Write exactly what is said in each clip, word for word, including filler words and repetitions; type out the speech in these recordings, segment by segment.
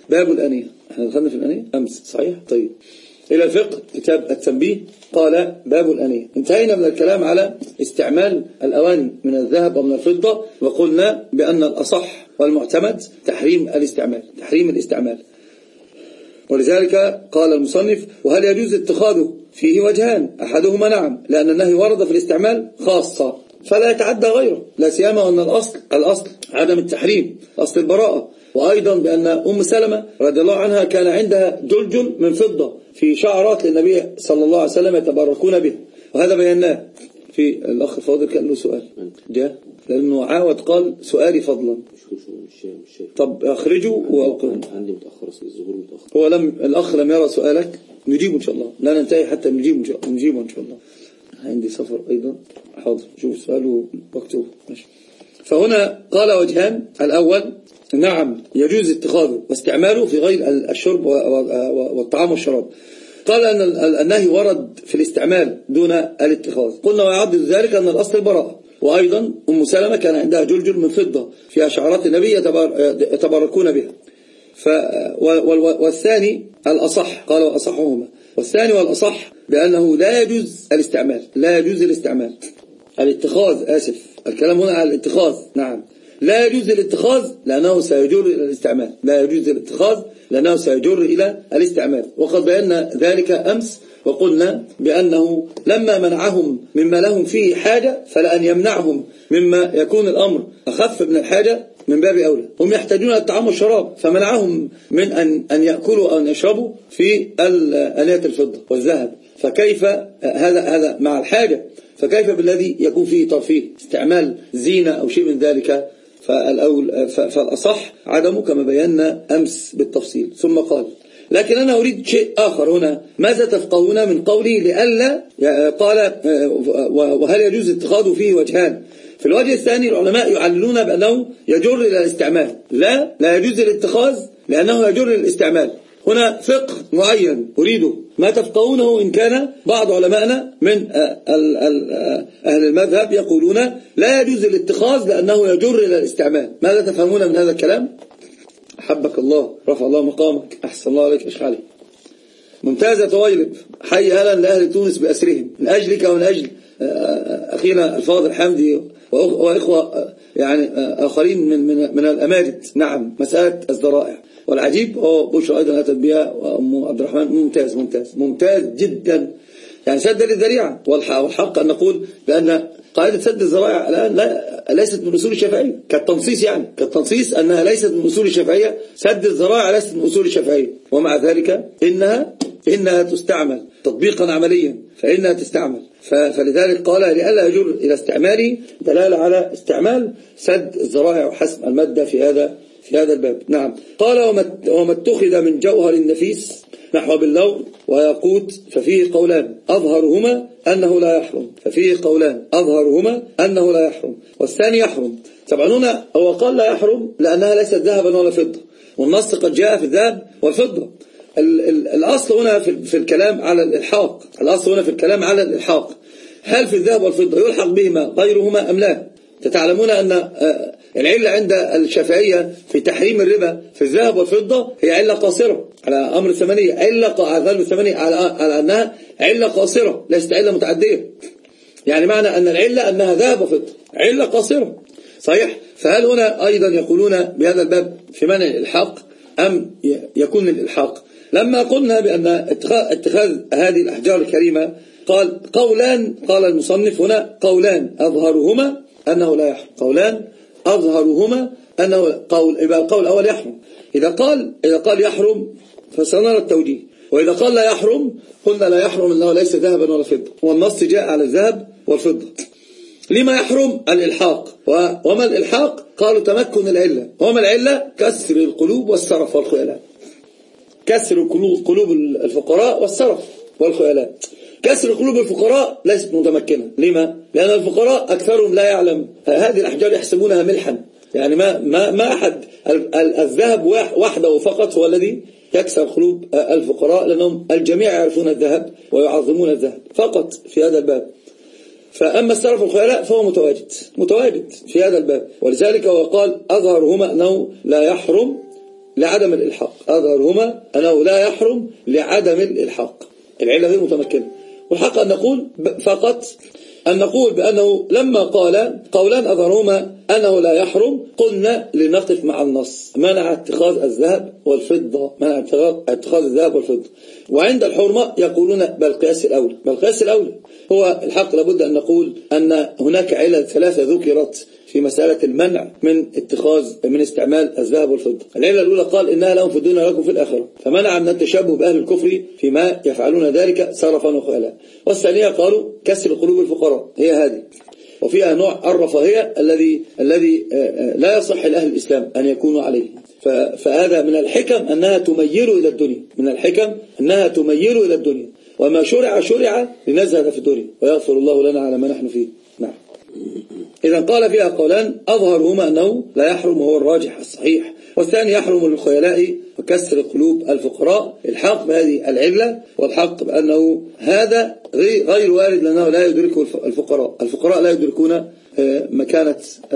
باب الأنية. احنا دخلنا في الأنية أمس صحيح؟ طيب إلى الفقه كتاب التنبيه قال باب الأنية. انتهينا من الكلام على استعمال الأواني من الذهب ومن الفضة، وقلنا بأن الأصح والمعتمد تحريم الاستعمال تحريم الاستعمال ولذلك قال المصنف: وهل يجوز اتخاذه؟ فيه وجهان، أحدهما نعم، لأن النهي ورد في الاستعمال خاصة فلا يتعدى غيره، لا سيما أن الأصل الأصل عدم التحريم، أصل البراءة. وأيضا بأن أم سلمة رضي الله عنها كان عندها جلجل من فضة في شعرات للنبي صلى الله عليه وسلم يتبركون به، وهذا بيناه. في الأخ الفاضل كان له سؤال جاء لأنه عاود قال سؤالي فضلا. طب أخرجه وأوقفه. عندي متأخر الظهور متأخر. هو لم الأخ لم يرى سؤالك، نجيبه إن شاء الله، لا ننتهي حتى نجيبه إن شاء الله نجيبه إن شاء الله. عندي سفر أيضا. حاضر شوف سؤاله مكتوب ماشي. فهنا قال وجهان: الأول نعم يجوز اتخاذه واستعماله في غير الشرب والطعام والشراب. قال أن النهي ورد في الاستعمال دون الاتخاذ. قلنا ويعد ذلك أن الأصل البراءة. وأيضا أم سلمة كان عندها جلجل من فضة فيها شعرات النبي يتبركون بها. ف والثاني الأصح، قال وأصحهما، والثاني والأصح بأنه لا يجوز الاستعمال لا يجوز الاستعمال الاتخاذ آسف الكلام هنا على الاتخاذ. نعم لا يجوز الاتخاذ لأنه سيجر إلى الاستعمال لا يجوز الاتخاذ لأنه سيجر إلى الاستعمال. وقد بينا ذلك أمس وقلنا بأنه لما منعهم مما لهم فيه حاجة فلأن يمنعهم مما يكون الأمر أخف من الحاجة من باب أولى. هم يحتاجون الطعام والشراب فمنعهم من أن أن يأكلوا أو أن يشربوا في آنية الفضة والذهب. فكيف هذا هذا مع الحاجة؟ فكيف بالذي يكون فيه ترفيه استعمال زينة أو شيء من ذلك؟ فالأول فالأصح عدمه كما بينا أمس بالتفصيل. ثم قال: لكن أنا أريد شيء آخر هنا، ماذا تفقهون من قولي لئلا؟ قال: وهل يجوز اتخاذه؟ فيه وجهان. في الوجه الثاني العلماء يعللون بأنه يجر إلى الاستعمال. لا لا يجوز الاتخاذ لأنه يجر إلى الاستعمال. هنا فقه معين أريده، ما تفقهونه؟ إن كان بعض علمائنا من أهل المذهب يقولون لا يجوز الاتخاذ لأنه يجر إلى الاستعمال. ماذا تفهمون من هذا الكلام؟ أحبك الله، رفع الله مقامك، أحسن الله عليك، إيش عليك. ممتازة طويلب، حي أهلا لأهل تونس بأسرهم من أجلك ومن أجل أخينا الفاضل حمدي وإخوة يعني آخرين من من من الأماجد. نعم مسألة الذرائع. والعجيب هو بشرى أيضا أتت بها وأم عبد الرحمن. ممتاز ممتاز ممتاز جدا، يعني سد للذريعة. والحق أن نقول بأن قاعدة سد الذرائع الآن لا ليست من أصول الشافعية كالتنصيص، يعني كالتنصيص أنها ليست من أصول الشافعية. سد الذرائع ليست من أصول الشافعية، ومع ذلك إنها إنها تستعمل تطبيقا عمليا، فإنها تستعمل. فلذلك قال لئلا يجر إلى استعماله دلالة على استعمال سد الذرائع وحسم المادة في هذا في هذا الباب. نعم قال: وما اتخذ من جوهر النفيس نحو باللور وياقوت ففيه قولان أظهرهما أنه لا يحرم ففيه قولان أظهرهما أنه لا يحرم والثاني يحرم. طبعا هنا هو قال لا يحرم لأنها ليست ذهبا ولا فضة، والنص قد جاء في الذهب والفضة. ال ال الأصل هنا في, في الكلام على الإلحاق الأصل هنا في الكلام على الإلحاق. هل في الذهب والفضة يلحق بهما غيرهما أم لا؟ تتعلمون أن العلة عند الشافعية في تحريم الربا في الذهب والفضة هي علة قاصرة على أمر الثمانية، علة على الثمانية على, على أنها علة قاصرة ليست علة متعدية. يعني معنى أن العلة أنها ذهب وفضة، علة قاصرة صحيح. فهل هنا أيضا يقولون بهذا الباب في منع الإلحاق أم يكون الإلحاق؟ لما قلنا بأن اتخاذ هذه الأحجار الكريمة قال قولان، قال المصنف هنا قولان أظهرهما أنه لا يحرم قولان أظهرهما أنه قول يبقى القول الأول يحرم. إذا قال إذا قال يحرم فسنرى التوجيه، وإذا قال لا يحرم قلنا لا يحرم أنه ليس ذهبا ولا فضة، والنص جاء على الذهب والفضة. لما يحرم؟ الإلحاق. وما الإلحاق؟ قالوا تمكن العلة. وما العلة؟ كسر القلوب والسرف والخيلاء. كسر قلوب الفقراء والسرف والخيلاء. كسر قلوب الفقراء ليست متمكنة. لما؟ لأن الفقراء أكثرهم لا يعلم. هذه الأحجار يحسبونها ملحا، يعني ما ما ما أحد الذهب وحده فقط هو الذي يكسر قلوب الفقراء، لأنهم الجميع يعرفون الذهب ويعظمون الذهب فقط في هذا الباب. فأما السرف والخيلاء فهو متواجد، متواجد في هذا الباب. ولذلك هو قال أظهرهما أنه لا يحرم لعدم الإلحاق. أظهرهما أنه لا يحرم لعدم الإلحاق، العلة غير متمكنة. والحق أن نقول فقط أن نقول بأنه لما قال قولان أظهرهما أنه لا يحرم، قلنا لنقف مع النص، منع اتخاذ الذهب والفضة، منع اتخاذ الذهب والفضة. وعند الحرمة يقولون بالقياس الأولى، بالقياس الأولى. هو الحق لابد أن نقول أن هناك علل ثلاثة ذكرت في مسألة المنع من اتخاذ من استعمال الذهب والفضة. العلة الأولى قال إنها لهم في الدنيا ولكم في الآخرة، فمنع من التشبه بأهل الكفر فيما يفعلون ذلك صرفا وخيالا. والثانية قالوا كسر قلوب الفقراء، هي هذه. وفيها نوع الرفاهية الذي الذي لا يصح لأهل الإسلام أن يكونوا عليه. فهذا من الحكم أنها تميل إلى الدنيا، من الحكم أنها تميل إلى الدنيا، وما شرع شرع لنزهد في الدنيا ويغفر الله لنا على ما نحن فيه. نعم. إذا قال فيها قولان أظهرهما أنه لا يحرم وهو الراجح الصحيح، والثاني يحرم للخيلاء وكسر قلوب الفقراء. الحق بهذه العلة، والحق بأنه هذا غير وارد لأنه لا يدركه الفقراء. الفقراء لا يدركون مكانة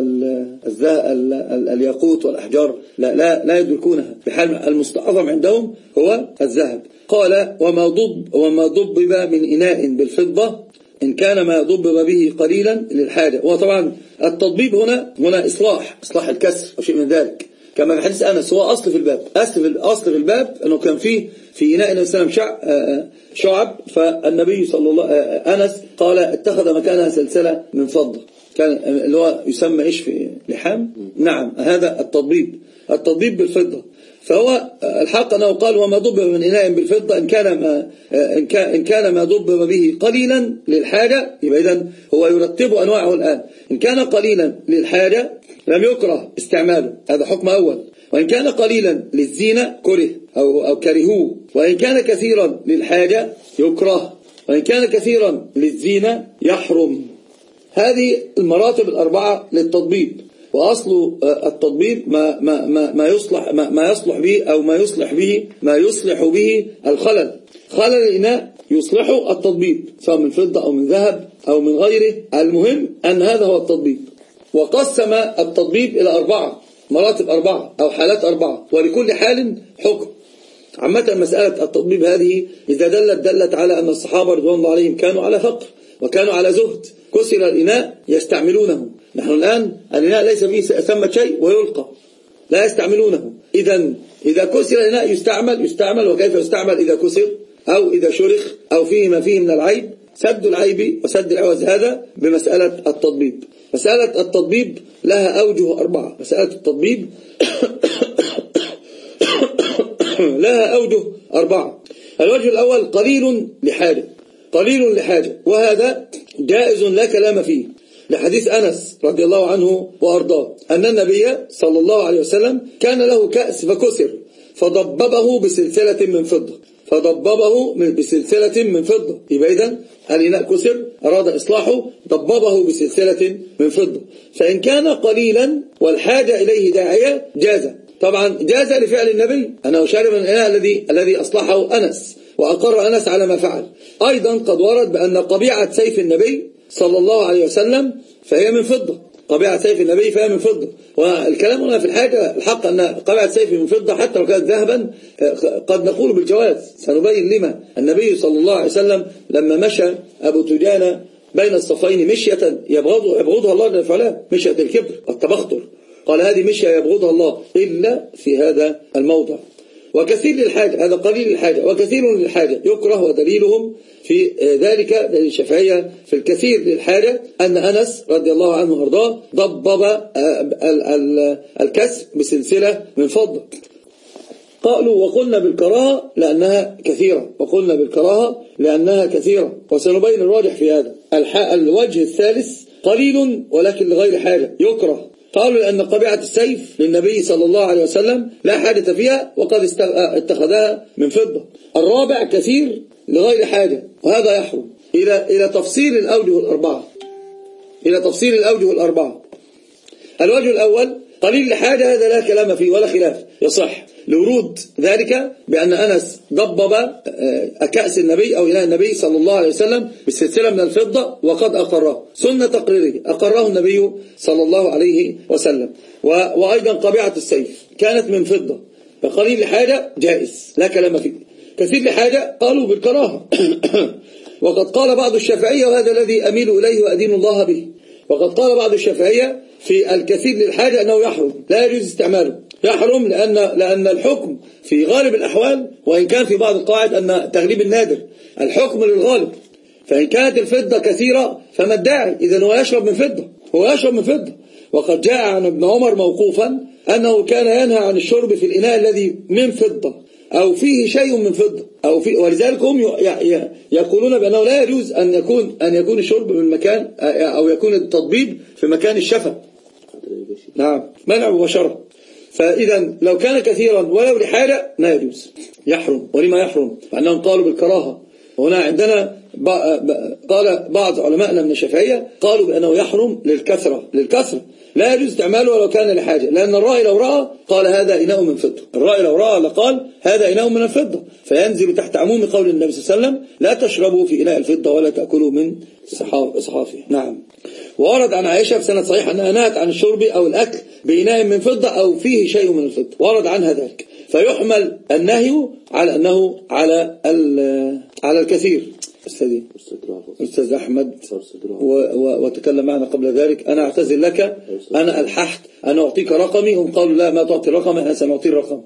الياقوت والأحجار، لا, لا, لا يدركونها، بحال المستعظم عندهم هو الذهب. قال وما ضب وما ضبب من إناء بالفضة إن كان ما ضبب به قليلا للحاجة. وطبعا التضبيب هنا هنا إصلاح إصلاح الكسر وشيء من ذلك، كما في حديث أنس. هو أصل في الباب، أصل في الأصل في الباب أنه كان فيه في إناء النبي صلى الله عليه وسلم شعب، فالنبي صلى الله أنس قال اتخذ مكانها سلسلة من فضة، كان اللي هو يسمى إيش في لحام. نعم، هذا التضبيب، التضبيب بالفضة. فهو الحق أنه قال وما ضبب من إناء بالفضة إن كان ما إن كان ما ضبب به قليلا للحاجة، يبقى إذن هو يرتب أنواعه الآن. إن كان قليلا للحاجة لم يكره استعماله، هذا حكم أول. وإن كان قليلا للزينة كره أو أو كرهوه. وإن كان كثيرا للحاجة يكره. وإن كان كثيرا للزينة يحرم. هذه المراتب الأربعة للتضبيب. وأصل التضبيب ما ما ما ما يصلح ما, ما يصلح به أو ما يصلح به ما يصلح به الخلل. خلل الإناء يصلحه التضبيب، سواء من فضة أو من ذهب أو من غيره. المهم أن هذا هو التضبيب. وقسم التضبيب إلى أربعة مراتب، أربعة أو حالات أربعة، ولكل حال حكم. عامة مسألة التضبيب هذه إذا دلت دلت على أن الصحابة رضوان الله عليهم كانوا على فقر وكانوا على زهد. كسر الإناء يستعملونه. نحن الآن الإناء ليس فيه ثمة شيء ويلقى، لا يستعملونه. إذا إذا كسر الإناء يستعمل يستعمل وكيف يستعمل إذا كسر أو إذا شرخ أو فيه ما فيه من العيب. سد العيب وسد العوز هذا بمسألة التضبيب. مسألة التضبيب لها أوجه أربعة. مسألة التضبيب لها أوجه أربعة. الوجه الأول قليل لحاجة، قليل لحاجة، وهذا جائز لا كلام فيه، لحديث أنس رضي الله عنه وأرضاه أن النبي صلى الله عليه وسلم كان له كأس فكسر فضببه بسلسلة من فضة، فضببه بسلسلة من فضة. يبقى إذن الإناء كسر، أراد إصلاحه، ضببه بسلسلة من فضة. فإن كان قليلا والحاجة إليه داعية جاز. طبعا جاز لفعل النبي أنه شرب من الإناء الذي الذي أصلحه أنس، وأقر أنس على ما فعل. أيضا قد ورد بأن قبيعة سيف النبي صلى الله عليه وسلم فهي من فضة، قبيعة سيف النبي فهي من فضة. والكلام هنا في الحاجة الحق أن قبيعة سيف من فضة حتى لو كانت ذهبا قد نقول بالجواز. سنبين لما. النبي صلى الله عليه وسلم لما مشى أبو تجانة بين الصفين مشية يبغض يبغضها الله جل وعلا، مشية الكبر والتبختر، قال هذه مشية يبغضها الله إلا في هذا الموضع. وكثير للحاجة، هذا قليل الحاجة، وكثير للحاجة يكره. ودليلهم في ذلك دليل الشافعية في الكثير للحاجة أن أنس رضي الله عنه وأرضاه ضبب الكسر بسلسلة من فضة. قالوا وقلنا بالكراهة لأنها كثيرة، وقلنا بالكراهة لأنها كثيرة، وسنبين الراجح في هذا. الوجه الثالث قليل ولكن لغير حاجة يكره. قالوا لأن قبيعة السيف للنبي صلى الله عليه وسلم لا حاجة فيها وقد اتخذها من فضة. الرابع كثير لغير حاجة، وهذا يحرم. إلى إلى تفصيل الأوجه الأربعة، إلى تفصيل الأوجه الأربعة. الوجه الأول قليل لحاجة، هذا لا كلام فيه ولا خلاف، يصح لورود ذلك بأن أنس ضبب كأس النبي أو إناء النبي صلى الله عليه وسلم بالسلسلة من الفضة وقد أقره، سنة تقريره أقره النبي صلى الله عليه وسلم. وأيضا قبيعة السيف كانت من فضة، فقليل لحاجة جائز لا كلام فيه. كثير لحاجة قالوا بالكراهة. وقد قال بعض الشافعية وهذا الذي أميل إليه وأدين الله به، وقد قال بعض الشافعية في الكثير للحاجة أنه يحرم لا يجوز استعماله. يحرم لأن, لأن الحكم في غالب الأحوال، وإن كان في بعض القواعد أن تغليب النادر الحكم للغالب، فإن كانت الفضة كثيرة فما الداعي؟ إذن هو يشرب من فضة، هو يشرب من فضة. وقد جاء عن ابن عمر موقوفا أنه كان ينهى عن الشرب في الإناء الذي من فضة أو فيه شيء من فضة أو فيه، ولذلك هم يقولون بأنه لا يجوز أن يكون أن يكون الشرب من مكان أو يكون التطبيب في مكان الشفا. نعم، منع مباشرة. فإذا لو كان كثيرا ولو لحاجة لا يجوز، يحرم. ولما يحرم؟ لأنهم قالوا بالكراهة. وهنا عندنا قال بعض علماءنا من الشافعية قالوا بأنه يحرم للكثرة، للكثرة لا يجوز استعماله ولو كان لحاجة، لأن الرأي لو رأى قال هذا إناء من فضة، الرأي لو رأى لقال هذا إناء من الفضة، فينزل تحت عموم قول النبي صلى الله عليه وسلم لا تشربوا في إناء الفضة ولا تأكلوا من صحافه. نعم. وورد عن عائشة في سنة صحيح أنها نهت عن الشرب أو الأكل بإناء من فضة أو فيه شيء من الفضة، ورد عنها ذلك، فيحمل النهي على أنه على على الكثير. أستاذي أستاذ أحمد وتكلم معنا قبل ذلك. أنا أعتذر لك، أنا ألححت أنا أعطيك رقمي، هم قالوا لا ما تعطي رقمي، أنا سنعطي الرقم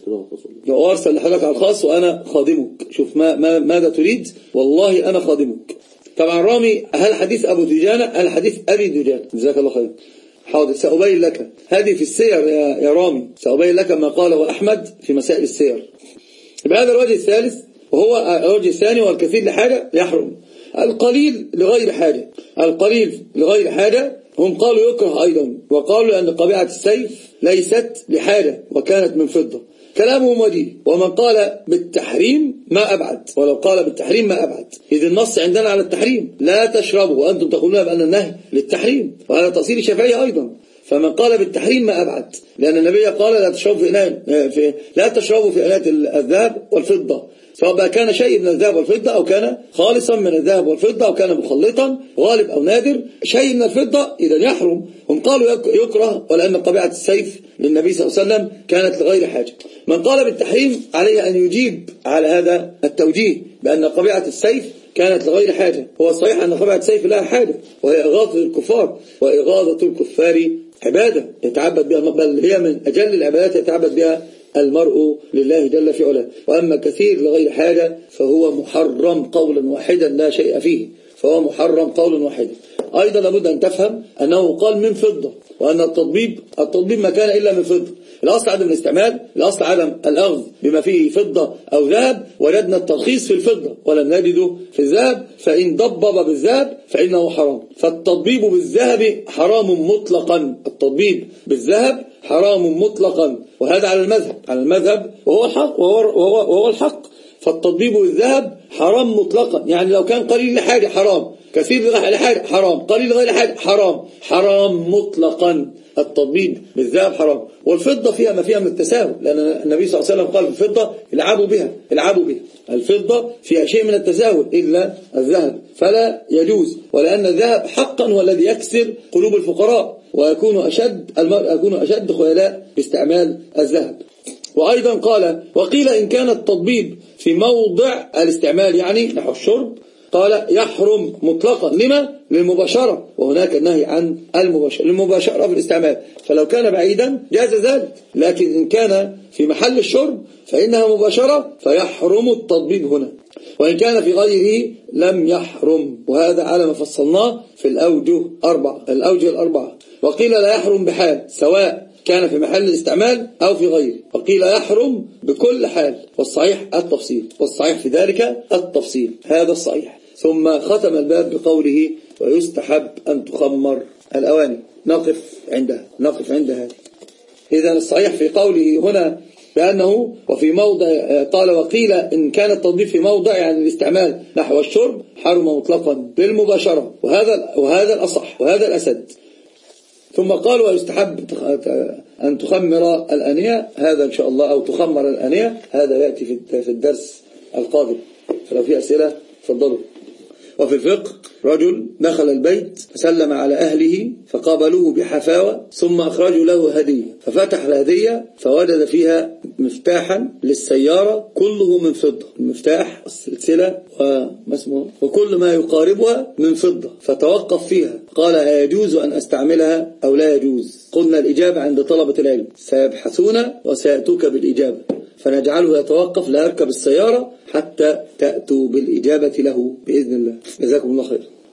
وأرسل لحضرتك على الخاص وأنا خادمك. شوف ما ما ماذا تريد، والله أنا خادمك. طبعا رامي هل حديث أبو دجانة هل حديث أبي دجانة؟ جزاك الله خير. حاضر سأبين لك، هذه في السير يا, يا رامي، سأبين لك ما قاله أحمد في مسائل السير. بهذا الوجه الثالث وهو الوجه الثاني، والكثير لحاجة يحرم. القليل لغير حاجة، القليل لغير حاجة هم قالوا يكره أيضا، وقالوا أن قبيعة السيف ليست لحاجة وكانت من فضة. كلامهم وجيه. ومن قال بالتحريم ما أبعد، ولو قال بالتحريم ما أبعد، إذ النص عندنا على التحريم لا تشربوا، وأنتم تقولون بأن النهي للتحريم، وهذا تأصيل الشافعية أيضا. فمن قال بالتحريم ما أبعد، لأن النبي قال لا تشربوا في إناء في لا تشربوا في إناء الذهب والفضة، سواء كان شيء من الذهب والفضة أو كان خالصا من الذهب والفضة أو كان مخلطا غالب أو نادر شيء من الفضة، إذا يحرم. هم قالوا يكره، ولأن طبيعة السيف للنبي صلى الله عليه وسلم كانت لغير حاجة. من قال بالتحريم عليه أن يجيب على هذا التوجيه بأن طبيعة السيف كانت لغير حاجة. هو الصحيح أن طبيعة السيف لها حاجة، وهي إغاظة الكفار، وإغاظة الكفار عبادة يتعبد بها، بل هي من أجل العبادات يتعبد بها المرء لله جل في علاه. وأما كثير لغير حاجة فهو محرم قولا واحدا لا شيء فيه، فهو محرم قولا واحدا. أيضا لابد أن تفهم أنه قال من فضة، وأن التطبيب التطبيب ما كان إلا من فضة. الأصل عدم الاستعمال، الأصل عدم الأخذ بما فيه فضة أو ذهب. وجدنا الترخيص في الفضة ولم نجده في الذهب، فإن ضبب بالذهب فإنه حرام. فالتطبيب بالذهب حرام مطلقا، التطبيب بالذهب حرام مطلقا، وهذا على المذهب على المذهب وهو الحق وهو, وهو, وهو الحق. فالتطبيب بالذهب حرام مطلقا، يعني لو كان قليل لحاجة حرام، كثير لحاجة حرام، قليل غير حاجة حرام، حرام مطلقا. التطبيب بالذهب حرام. والفضة فيها ما فيها من التساهل، لأن النبي صلى الله عليه وسلم قال في الفضة العبوا بها العبوا بها الفضة فيها شيء من التساهل إلا الذهب فلا يجوز، ولأن الذهب حقا هو الذي يكسر قلوب الفقراء، ويكون أشد المرء يكون أشد خيلاء باستعمال الذهب. وأيضا قال وقيل إن كان التطبيب في موضع الاستعمال يعني نحو الشرب قال يحرم مطلقا. لما؟ للمباشرة، وهناك النهي عن المباشرة المباشرة في الاستعمال. فلو كان بعيدا جاز ذلك، لكن إن كان في محل الشرب فإنها مباشرة فيحرم التطبيب هنا، وإن كان في غيره لم يحرم. وهذا على ما فصلناه في الأوجه أربعة الأوجه الأربعة. وقيل لا يحرم بحال سواء كان في محل الاستعمال أو في غيره، وقيل يحرم بكل حال، والصحيح التفصيل، والصحيح في ذلك التفصيل، هذا الصحيح. ثم ختم الباب بقوله ويستحب أن تخمر الأواني. نقف عندها نقف عند هذه. إذا الصحيح في قوله هنا بأنه وفي موضع قال وقيل إن كان التطبيق في موضع يعني الاستعمال نحو الشرب حرم مطلقا بالمباشرة، وهذا وهذا الأصح وهذا الأسد. ثم قال ويستحب أن تخمر الأنية، هذا إن شاء الله، أو تخمر الأنية، هذا يأتي في الدرس القادم. فلو في أسئلة تفضلوا. وفي الفقه رجل دخل البيت فسلم على أهله فقابلوه بحفاوة ثم أخرجوا له هدية، ففتح الهدية فوجد فيها مفتاحا للسيارة كله من فضة، المفتاح السلسلة وما اسمه وكل ما يقاربها من فضة، فتوقف فيها قال أيجوز أن أستعملها أو لا يجوز؟ قلنا الإجابة عند طلبة العلم سيبحثون وسيأتوك بالإجابة، فنجعله يتوقف لا يركب السيارة حتى تأتوا بالإجابة له بإذن الله. جزاكم الله خير.